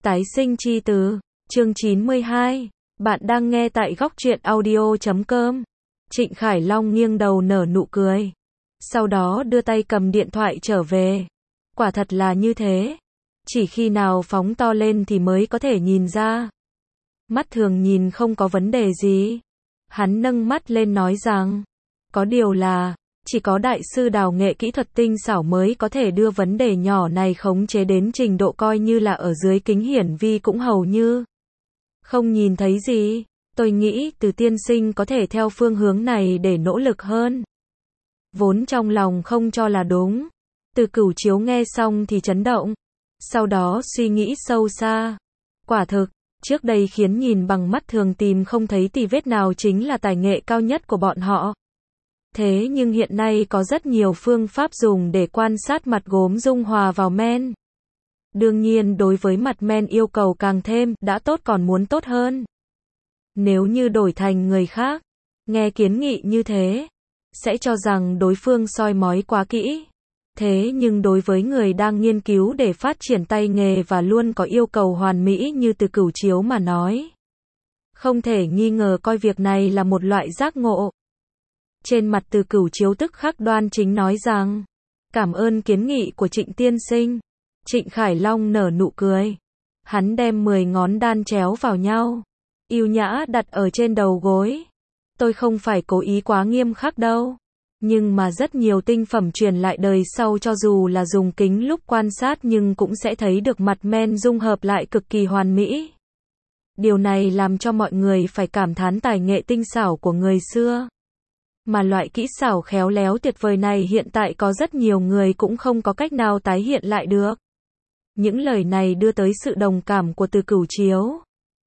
Tái sinh chi từ, chương 92. Bạn đang nghe tại góc truyện audio.com. Trịnh Khải Long nghiêng đầu nở nụ cười. Sau đó đưa tay cầm điện thoại trở về. Quả thật là như thế. Chỉ khi nào phóng to lên thì mới có thể nhìn ra. Mắt thường nhìn không có vấn đề gì. Hắn nâng mắt lên nói rằng, có điều là, chỉ có đại sư đào nghệ kỹ thuật tinh xảo mới có thể đưa vấn đề nhỏ này khống chế đến trình độ coi như là ở dưới kính hiển vi cũng hầu như không nhìn thấy gì. Tôi nghĩ Từ tiên sinh có thể theo phương hướng này để nỗ lực hơn. Vốn trong lòng không cho là đúng. Từ Cửu Chiếu nghe xong thì chấn động. Sau đó suy nghĩ sâu xa. Quả thực, trước đây khiến nhìn bằng mắt thường tìm không thấy tì vết nào chính là tài nghệ cao nhất của bọn họ. Thế nhưng hiện nay có rất nhiều phương pháp dùng để quan sát mặt gốm dung hòa vào men. Đương nhiên đối với mặt men yêu cầu càng thêm, đã tốt còn muốn tốt hơn. Nếu như đổi thành người khác, nghe kiến nghị như thế, sẽ cho rằng đối phương soi mói quá kỹ. Thế nhưng đối với người đang nghiên cứu để phát triển tay nghề và luôn có yêu cầu hoàn mỹ như Từ Cửu Chiếu mà nói, không thể nghi ngờ coi việc này là một loại giác ngộ. Trên mặt Từ Cửu Chiếu tức khắc đoan chính nói rằng, cảm ơn kiến nghị của Trịnh tiên sinh. Trịnh Khải Long nở nụ cười. Hắn đem 10 ngón đan chéo vào nhau, yêu nhã đặt ở trên đầu gối. Tôi không phải cố ý quá nghiêm khắc đâu. Nhưng mà rất nhiều tinh phẩm truyền lại đời sau cho dù là dùng kính lúc quan sát nhưng cũng sẽ thấy được mặt men dung hợp lại cực kỳ hoàn mỹ. Điều này làm cho mọi người phải cảm thán tài nghệ tinh xảo của người xưa. Mà loại kỹ xảo khéo léo tuyệt vời này hiện tại có rất nhiều người cũng không có cách nào tái hiện lại được. Những lời này đưa tới sự đồng cảm của Từ Cửu Chiếu.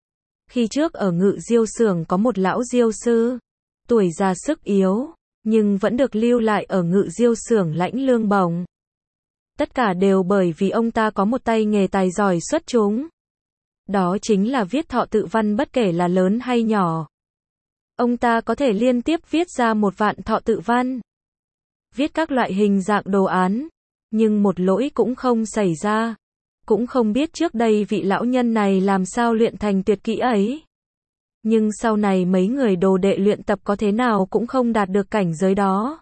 Khi trước ở Ngự Diêu xưởng có một lão diêu sư, tuổi già sức yếu, nhưng vẫn được lưu lại ở Ngự Diêu xưởng lãnh lương bổng. Tất cả đều bởi vì ông ta có một tay nghề tài giỏi xuất chúng. Đó chính là viết thọ tự văn bất kể là lớn hay nhỏ. Ông ta có thể liên tiếp viết ra 1.000 thọ tự văn. Viết các loại hình dạng đồ án, nhưng một lỗi cũng không xảy ra. Cũng không biết trước đây vị lão nhân này làm sao luyện thành tuyệt kỹ ấy. Nhưng sau này mấy người đồ đệ luyện tập có thế nào cũng không đạt được cảnh giới đó.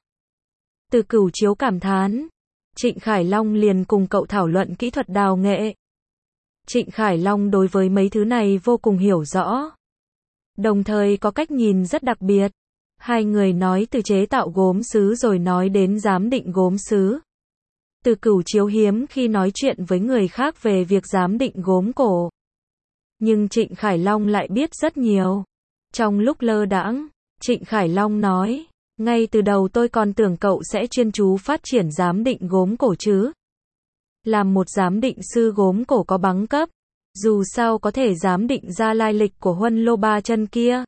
Từ Cửu Chiếu cảm thán. Trịnh Khải Long liền cùng cậu thảo luận kỹ thuật đào nghệ. Trịnh Khải Long đối với mấy thứ này vô cùng hiểu rõ. Đồng thời có cách nhìn rất đặc biệt. Hai người nói từ chế tạo gốm sứ rồi nói đến giám định gốm sứ. Từ Cửu Chiếu hiếm khi nói chuyện với người khác về việc giám định gốm cổ. Nhưng Trịnh Khải Long lại biết rất nhiều. Trong lúc lơ đãng, Trịnh Khải Long nói, ngay từ đầu tôi còn tưởng cậu sẽ chuyên chú phát triển giám định gốm cổ chứ. Làm một giám định sư gốm cổ có bằng cấp, dù sao có thể giám định ra lai lịch của Huân Lô Ba Chân kia.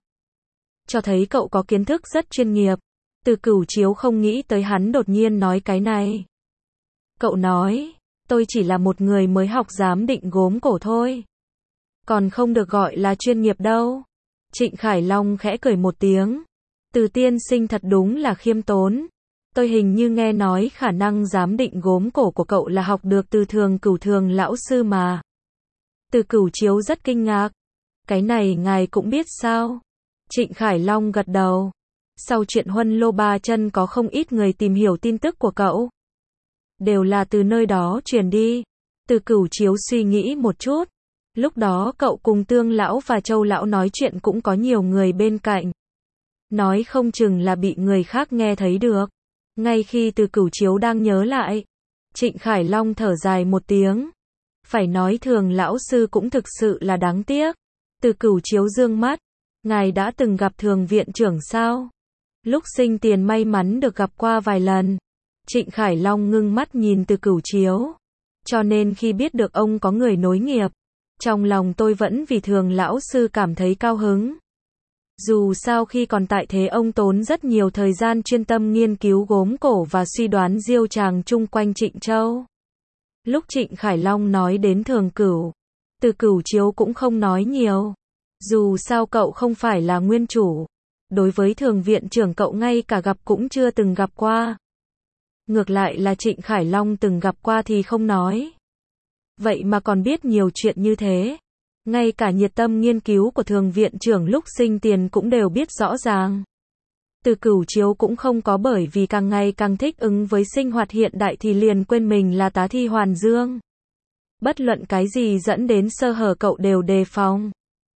Cho thấy cậu có kiến thức rất chuyên nghiệp. Từ Cửu Chiếu không nghĩ tới hắn đột nhiên nói cái này. Cậu nói, tôi chỉ là một người mới học giám định gốm cổ thôi. Còn không được gọi là chuyên nghiệp đâu. Trịnh Khải Long khẽ cười một tiếng. Từ tiên sinh thật đúng là khiêm tốn. Tôi hình như nghe nói khả năng giám định gốm cổ của cậu là học được từ Thường Cửu Thường lão sư mà. Từ Cửu Chiếu rất kinh ngạc. Cái này ngài cũng biết sao? Trịnh Khải Long gật đầu. Sau chuyện Huân Lô Ba Chân có không ít người tìm hiểu tin tức của cậu. Đều là từ nơi đó truyền đi. Từ Cửu Chiếu suy nghĩ một chút. Lúc đó cậu cùng Tương lão và Châu lão nói chuyện cũng có nhiều người bên cạnh. Nói không chừng là bị người khác nghe thấy được. Ngay khi Từ Cửu Chiếu đang nhớ lại, Trịnh Khải Long thở dài một tiếng. Phải nói Thường lão sư cũng thực sự là đáng tiếc. Từ Cửu Chiếu dương mắt. Ngài đã từng gặp Thường viện trưởng sao? Lúc sinh tiền may mắn được gặp qua vài lần. Trịnh Khải Long ngưng mắt nhìn Từ Cửu Chiếu. Cho nên khi biết được ông có người nối nghiệp, trong lòng tôi vẫn vì Thường lão sư cảm thấy cao hứng. Dù sao khi còn tại thế ông tốn rất nhiều thời gian chuyên tâm nghiên cứu gốm cổ và suy đoán diêu tràng chung quanh Trịnh Châu. Lúc Trịnh Khải Long nói đến Thường Cửu, Từ Cửu Chiếu cũng không nói nhiều. Dù sao cậu không phải là nguyên chủ. Đối với Thường viện trưởng cậu ngay cả gặp cũng chưa từng gặp qua. Ngược lại là Trịnh Khải Long từng gặp qua thì không nói. Vậy mà còn biết nhiều chuyện như thế. Ngay cả nhiệt tâm nghiên cứu của thường viện trưởng lúc sinh tiền cũng đều biết rõ ràng. Từ Cửu Chiếu cũng không có bởi vì càng ngày càng thích ứng với sinh hoạt hiện đại thì liền quên mình là tá thi Hoàn Dương. Bất luận cái gì dẫn đến sơ hở cậu đều đề phòng.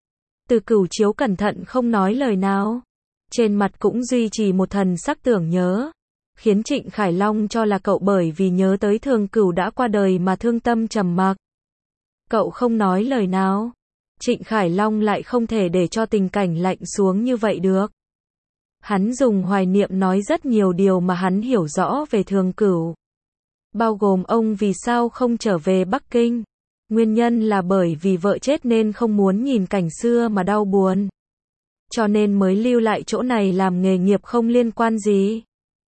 Từ Cửu Chiếu cẩn thận không nói lời nào. Trên mặt cũng duy trì một thần sắc tưởng nhớ. Khiến Trịnh Khải Long cho là cậu bởi vì nhớ tới Thường Cửu đã qua đời mà thương tâm trầm mặc. Cậu không nói lời nào. Trịnh Khải Long lại không thể để cho tình cảnh lạnh xuống như vậy được. Hắn dùng hoài niệm nói rất nhiều điều mà hắn hiểu rõ về Thường Cửu. Bao gồm ông vì sao không trở về Bắc Kinh. Nguyên nhân là bởi vì vợ chết nên không muốn nhìn cảnh xưa mà đau buồn. Cho nên mới lưu lại chỗ này làm nghề nghiệp không liên quan gì.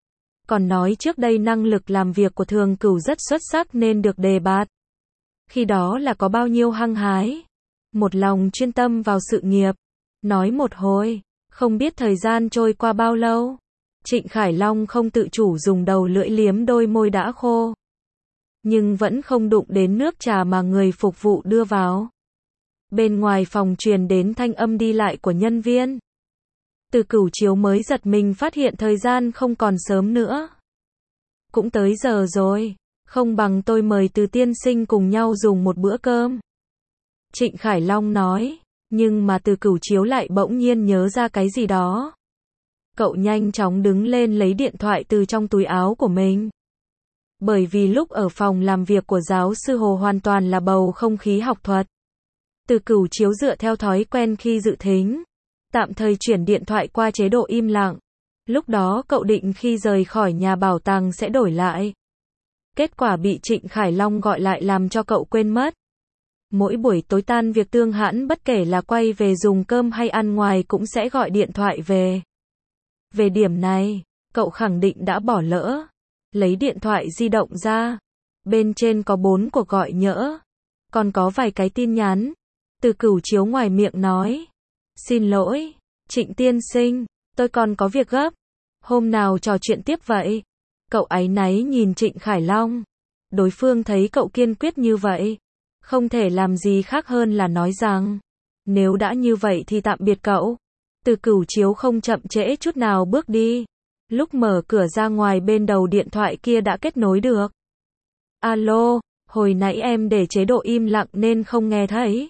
Còn nói trước đây năng lực làm việc của Thường Cửu rất xuất sắc nên được đề bạt. Khi đó là có bao nhiêu hăng hái. Một lòng chuyên tâm vào sự nghiệp. Nói một hồi, không biết thời gian trôi qua bao lâu. Trịnh Khải Long không tự chủ dùng đầu lưỡi liếm đôi môi đã khô. Nhưng vẫn không đụng đến nước trà mà người phục vụ đưa vào. Bên ngoài phòng truyền đến thanh âm đi lại của nhân viên. Từ Cửu Chiếu mới giật mình phát hiện thời gian không còn sớm nữa. Cũng tới giờ rồi, không bằng tôi mời Từ tiên sinh cùng nhau dùng một bữa cơm. Trịnh Khải Long nói, nhưng mà Từ Cửu Chiếu lại bỗng nhiên nhớ ra cái gì đó. Cậu nhanh chóng đứng lên lấy điện thoại từ trong túi áo của mình. Bởi vì lúc ở phòng làm việc của giáo sư Hồ hoàn toàn là bầu không khí học thuật. Từ Cửu Chiếu dựa theo thói quen khi dự thính, tạm thời chuyển điện thoại qua chế độ im lặng. Lúc đó cậu định khi rời khỏi nhà bảo tàng sẽ đổi lại. Kết quả bị Trịnh Khải Long gọi lại làm cho cậu quên mất. Mỗi buổi tối tan việc Tương Hãn bất kể là quay về dùng cơm hay ăn ngoài cũng sẽ gọi điện thoại về. Về điểm này, cậu khẳng định đã bỏ lỡ. Lấy điện thoại di động ra. Bên trên có 4 cuộc gọi nhỡ. Còn có vài cái tin nhắn. Từ Cửu Chiếu ngoài miệng nói. Xin lỗi, Trịnh tiên sinh, tôi còn có việc gấp. Hôm nào trò chuyện tiếp vậy? Cậu áy náy nhìn Trịnh Khải Long. Đối phương thấy cậu kiên quyết như vậy. Không thể làm gì khác hơn là nói rằng. Nếu đã như vậy thì tạm biệt cậu. Từ Cửu Chiếu không chậm trễ chút nào bước đi. Lúc mở cửa ra ngoài bên đầu điện thoại kia đã kết nối được. Alo, hồi nãy em để chế độ im lặng nên không nghe thấy.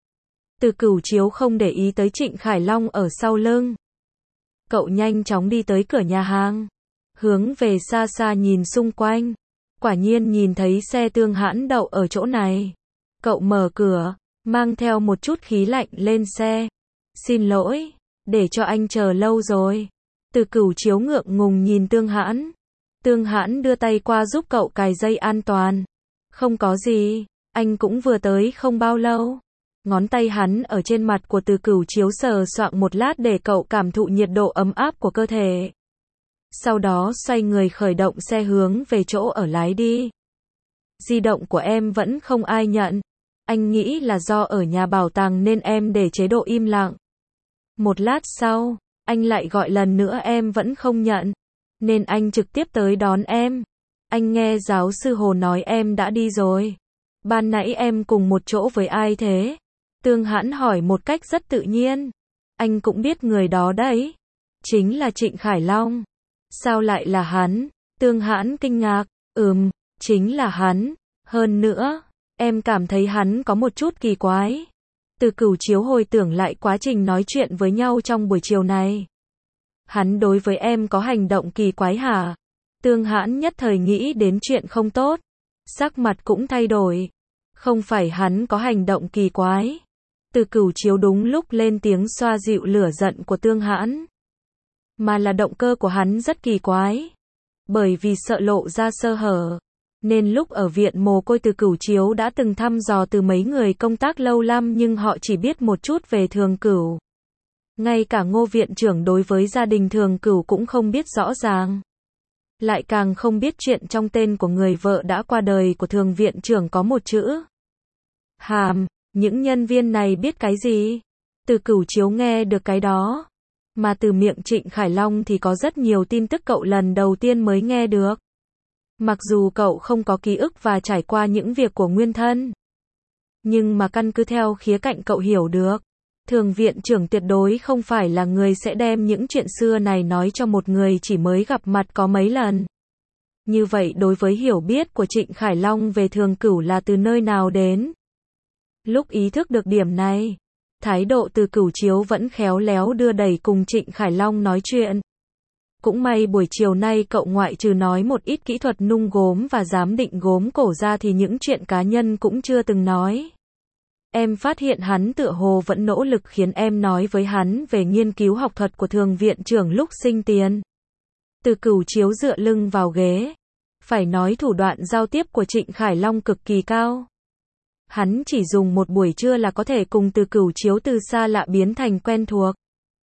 Từ Cửu Chiếu không để ý tới Trịnh Khải Long ở sau lưng. Cậu nhanh chóng đi tới cửa nhà hàng. Hướng về xa xa nhìn xung quanh. Quả nhiên nhìn thấy xe Tương Hãn đậu ở chỗ này. Cậu mở cửa, mang theo một chút khí lạnh lên xe. Xin lỗi, để cho anh chờ lâu rồi. Từ Cửu Chiếu ngượng ngùng nhìn Tương Hãn. Tương Hãn đưa tay qua giúp cậu cài dây an toàn. Không có gì, anh cũng vừa tới không bao lâu. Ngón tay hắn ở trên mặt của Từ Cửu Chiếu sờ soạng một lát để cậu cảm thụ nhiệt độ ấm áp của cơ thể. Sau đó xoay người khởi động xe hướng về chỗ ở lái đi. Di động của em vẫn không ai nhận. Anh nghĩ là do ở nhà bảo tàng nên em để chế độ im lặng. Một lát sau, anh lại gọi lần nữa em vẫn không nhận. Nên anh trực tiếp tới đón em. Anh nghe giáo sư Hồ nói em đã đi rồi. Ban nãy em cùng một chỗ với ai thế? Tương Hãn hỏi một cách rất tự nhiên. Anh cũng biết người đó đấy. Chính là Trịnh Khải Long. Sao lại là hắn? Tương Hãn kinh ngạc. Chính là hắn. Hơn nữa, em cảm thấy hắn có một chút kỳ quái. Từ Cửu Chiếu hồi tưởng lại quá trình nói chuyện với nhau trong buổi chiều này. Hắn đối với em có hành động kỳ quái hả? Tương Hãn nhất thời nghĩ đến chuyện không tốt. Sắc mặt cũng thay đổi. Không phải hắn có hành động kỳ quái. Từ Cửu Chiếu đúng lúc lên tiếng xoa dịu lửa giận của Tương Hãn. Mà là động cơ của hắn rất kỳ quái. Bởi vì sợ lộ ra sơ hở. Nên lúc ở viện mồ côi Từ Cửu Chiếu đã từng thăm dò từ mấy người công tác lâu năm nhưng họ chỉ biết một chút về Thường Cửu. Ngay cả Ngô viện trưởng đối với gia đình Thường Cửu cũng không biết rõ ràng. Lại càng không biết chuyện trong tên của người vợ đã qua đời của Thường viện trưởng có một chữ Hàm. Những nhân viên này biết cái gì? Từ Cửu Chiếu nghe được cái đó. Mà từ miệng Trịnh Khải Long thì có rất nhiều tin tức cậu lần đầu tiên mới nghe được. Mặc dù cậu không có ký ức và trải qua những việc của nguyên thân. Nhưng mà căn cứ theo khía cạnh cậu hiểu được, thường viện trưởng tuyệt đối không phải là người sẽ đem những chuyện xưa này nói cho một người chỉ mới gặp mặt có mấy lần. Như vậy đối với hiểu biết của Trịnh Khải Long về Thường Cửu là từ nơi nào đến? Lúc ý thức được điểm này, thái độ Từ Cửu Chiếu vẫn khéo léo đưa đẩy cùng Trịnh Khải Long nói chuyện. Cũng may buổi chiều nay cậu ngoại trừ nói một ít kỹ thuật nung gốm và giám định gốm cổ ra thì những chuyện cá nhân cũng chưa từng nói. Em phát hiện hắn tựa hồ vẫn nỗ lực khiến em nói với hắn về nghiên cứu học thuật của thường viện trưởng lúc sinh tiền. Từ Cửu Chiếu dựa lưng vào ghế. Phải nói thủ đoạn giao tiếp của Trịnh Khải Long cực kỳ cao. Hắn chỉ dùng một buổi trưa là có thể cùng Từ Cửu Chiếu từ xa lạ biến thành quen thuộc.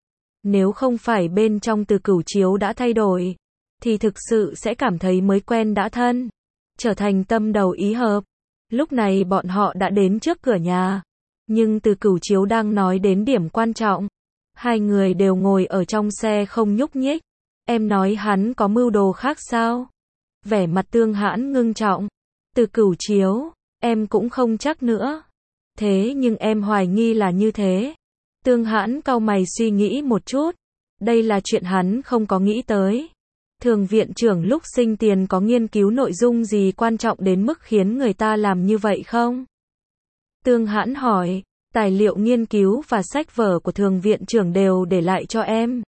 Nếu không phải bên trong Từ Cửu Chiếu đã thay đổi, thì thực sự sẽ cảm thấy mới quen đã thân, trở thành tâm đầu ý hợp. Lúc này bọn họ đã đến trước cửa nhà, nhưng Từ Cửu Chiếu đang nói đến điểm quan trọng. Hai người đều ngồi ở trong xe không nhúc nhích. Em nói hắn có mưu đồ khác sao? Vẻ mặt Tương Hãn ngưng trọng. Từ Cửu Chiếu, em cũng không chắc nữa. Thế nhưng em hoài nghi là như thế. Tương Hãn cau mày suy nghĩ một chút. Đây là chuyện hắn không có nghĩ tới. Thường viện trưởng lúc sinh tiền có nghiên cứu nội dung gì quan trọng đến mức khiến người ta làm như vậy không? Tương Hãn hỏi, tài liệu nghiên cứu và sách vở của thường viện trưởng đều để lại cho em.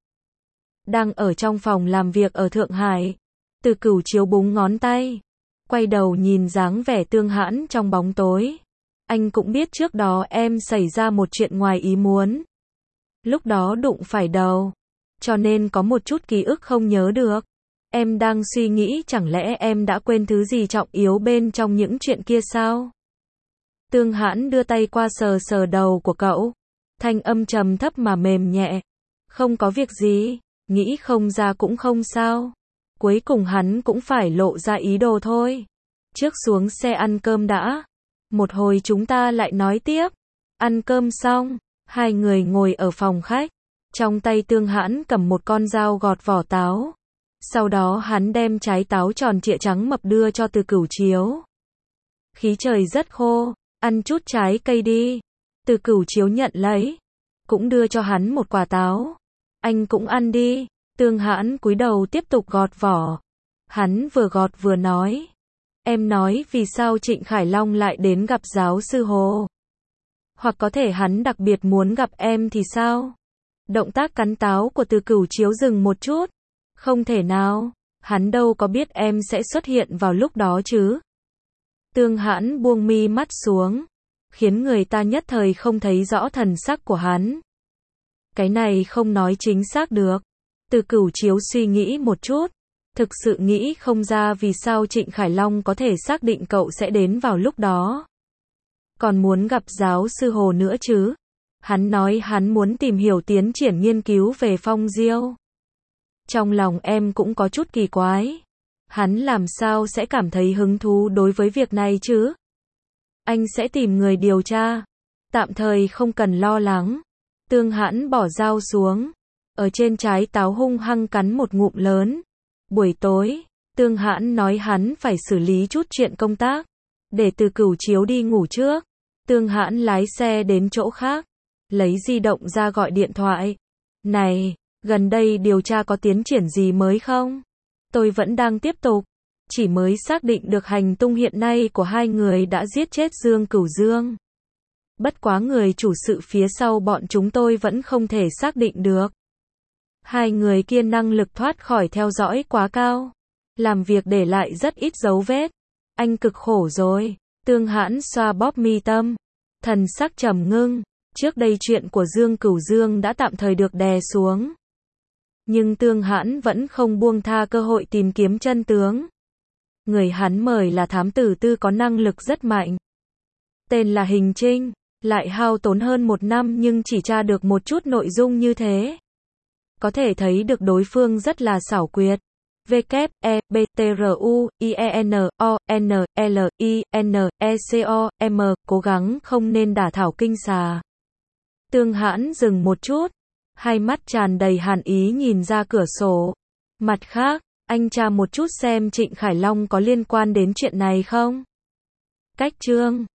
Đang ở trong phòng làm việc ở Thượng Hải. Từ Cửu Chiếu búng ngón tay. Quay đầu nhìn dáng vẻ Tương Hãn trong bóng tối. Anh cũng biết trước đó em xảy ra một chuyện ngoài ý muốn. Lúc đó đụng phải đầu. Cho nên có một chút ký ức không nhớ được. Em đang suy nghĩ chẳng lẽ em đã quên thứ gì trọng yếu bên trong những chuyện kia sao? Tương Hãn đưa tay qua sờ sờ đầu của cậu. Thanh âm trầm thấp mà mềm nhẹ. Không có việc gì, nghĩ không ra cũng không sao. Cuối cùng hắn cũng phải lộ ra ý đồ thôi. Trước xuống xe ăn cơm đã. Một hồi chúng ta lại nói tiếp. Ăn cơm xong, hai người ngồi ở phòng khách. Trong tay Tương Hãn cầm một con dao gọt vỏ táo. Sau đó hắn đem trái táo tròn trịa trắng mập đưa cho Từ Cửu Chiếu. Khí trời rất khô, ăn chút trái cây đi. Từ Cửu Chiếu nhận lấy. Cũng đưa cho hắn một quả táo. Anh cũng ăn đi. Tương Hãn cúi đầu tiếp tục gọt vỏ. Hắn vừa gọt vừa nói. Em nói vì sao Trịnh Khải Long lại đến gặp giáo sư Hồ? Hoặc có thể hắn đặc biệt muốn gặp em thì sao? Động tác cắn táo của Từ Cửu Chiếu dừng một chút. Không thể nào, hắn đâu có biết em sẽ xuất hiện vào lúc đó chứ. Tương Hãn buông mi mắt xuống, khiến người ta nhất thời không thấy rõ thần sắc của hắn. Cái này không nói chính xác được. Từ Cửu Chiếu suy nghĩ một chút, thực sự nghĩ không ra vì sao Trịnh Khải Long có thể xác định cậu sẽ đến vào lúc đó. Còn muốn gặp giáo sư Hồ nữa chứ. Hắn nói hắn muốn tìm hiểu tiến triển nghiên cứu về phong diêu. Trong lòng em cũng có chút kỳ quái. Hắn làm sao sẽ cảm thấy hứng thú đối với việc này chứ? Anh sẽ tìm người điều tra. Tạm thời không cần lo lắng. Tương Hãn bỏ dao xuống. Ở trên trái táo hung hăng cắn một ngụm lớn. Buổi tối, Tương Hãn nói hắn phải xử lý chút chuyện công tác. Để Từ Cửu Chiếu đi ngủ trước. Tương Hãn lái xe đến chỗ khác. Lấy di động ra gọi điện thoại. Này, gần đây điều tra có tiến triển gì mới không? Tôi vẫn đang tiếp tục. Chỉ mới xác định được hành tung hiện nay của hai người đã giết chết Dương Cửu Dương. Bất quá người chủ sự phía sau bọn chúng tôi vẫn không thể xác định được. Hai người kia năng lực thoát khỏi theo dõi quá cao. Làm việc để lại rất ít dấu vết. Anh cực khổ rồi. Tương Hãn xoa bóp mi tâm. Thần sắc trầm ngưng. Trước đây chuyện của Dương Cửu Dương đã tạm thời được đè xuống. Nhưng Tương Hãn vẫn không buông tha cơ hội tìm kiếm chân tướng. Người hắn mời là thám tử tư có năng lực rất mạnh. Tên là Hình Trinh. Lại hao tốn hơn 1 năm nhưng chỉ tra được một chút nội dung như thế. Có thể thấy được đối phương rất là xảo quyệt. WEBTRUIENONLINECOM cố gắng không nên đả thảo kinh xà. Tương Hãn dừng một chút. Hai mắt tràn đầy hàn ý nhìn ra cửa sổ. Mặt khác, anh tra một chút xem Trịnh Khải Long có liên quan đến chuyện này không? Cách chương